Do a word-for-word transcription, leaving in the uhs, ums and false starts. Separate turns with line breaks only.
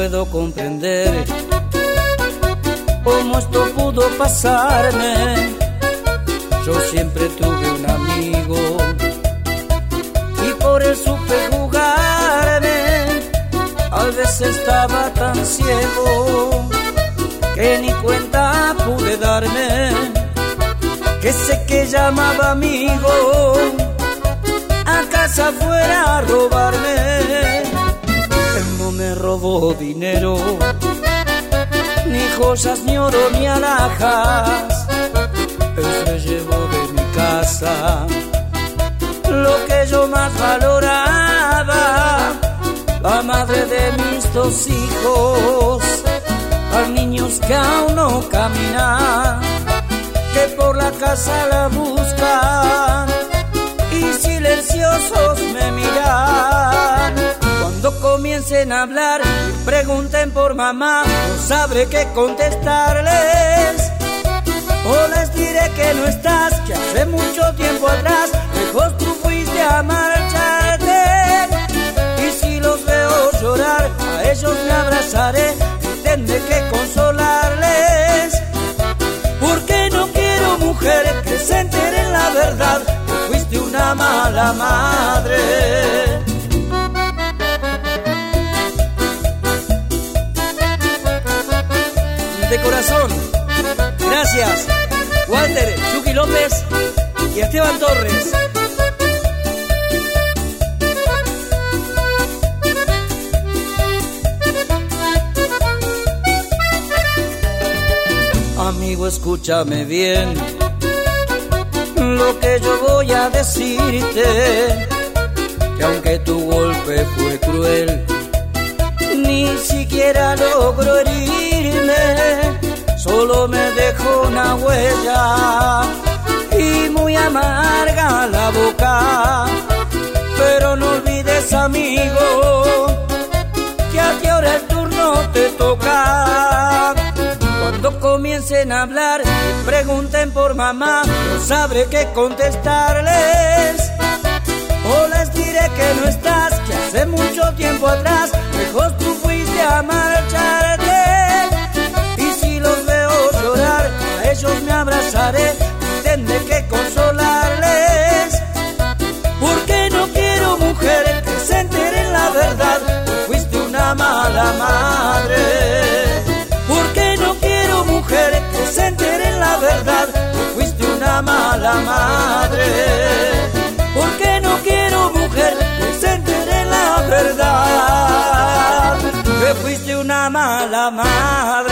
puedo comprender cómo esto pudo pasarme. Yo siempre tuve un amigo y por él supe jugarme. A veces estaba tan ciego que ni cuenta pude darme, que sé que llamaba amigo a casa fuera a robarme. Él no me robó dinero, ni joyas, ni oro, ni alhajas. Él se llevó de mi casa lo que yo más valoraba, la madre de mis dos hijos, a niños que aún no caminan, que por la casa la buscan y silenciosos me miran. Cuando comiencen a hablar y pregunten por mamá, no sabré qué contestarles. O les diré que no estás, que hace mucho tiempo atrás lejos tú fuiste a marcharte. Y si los veo llorar, a ellos me abrazaré y tendré que consolarles. Porque no quiero, mujer, que se enteren la verdad, que fuiste una mala madre. De corazón, gracias Walter, Chucky López y Esteban Torres. Amigo, escúchame bien lo que yo voy a decirte, que aunque tu golpe fue cruel, ni siquiera logró herirme, solo me dejó una huella y muy amarga la boca. Pero no olvides, amigo, que a ti ahora el turno te toca. Cuando comiencen a hablar y pregunten por mamá, no sabré qué contestarles. O les diré que no estás, que hace mucho tiempo atrás lejos tú fuiste a marcharte. Y si los veo llorar, a ellos me abrazaré y tendré que consolarles. Porque no quiero, mujer, que se enteren la verdad, que fuiste una mala madre. Porque no quiero, mujer, que se enteren la verdad, que fuiste una mala madre. Porque no quiero, mujer, que se enteren la verdad, que fuiste una mala madre.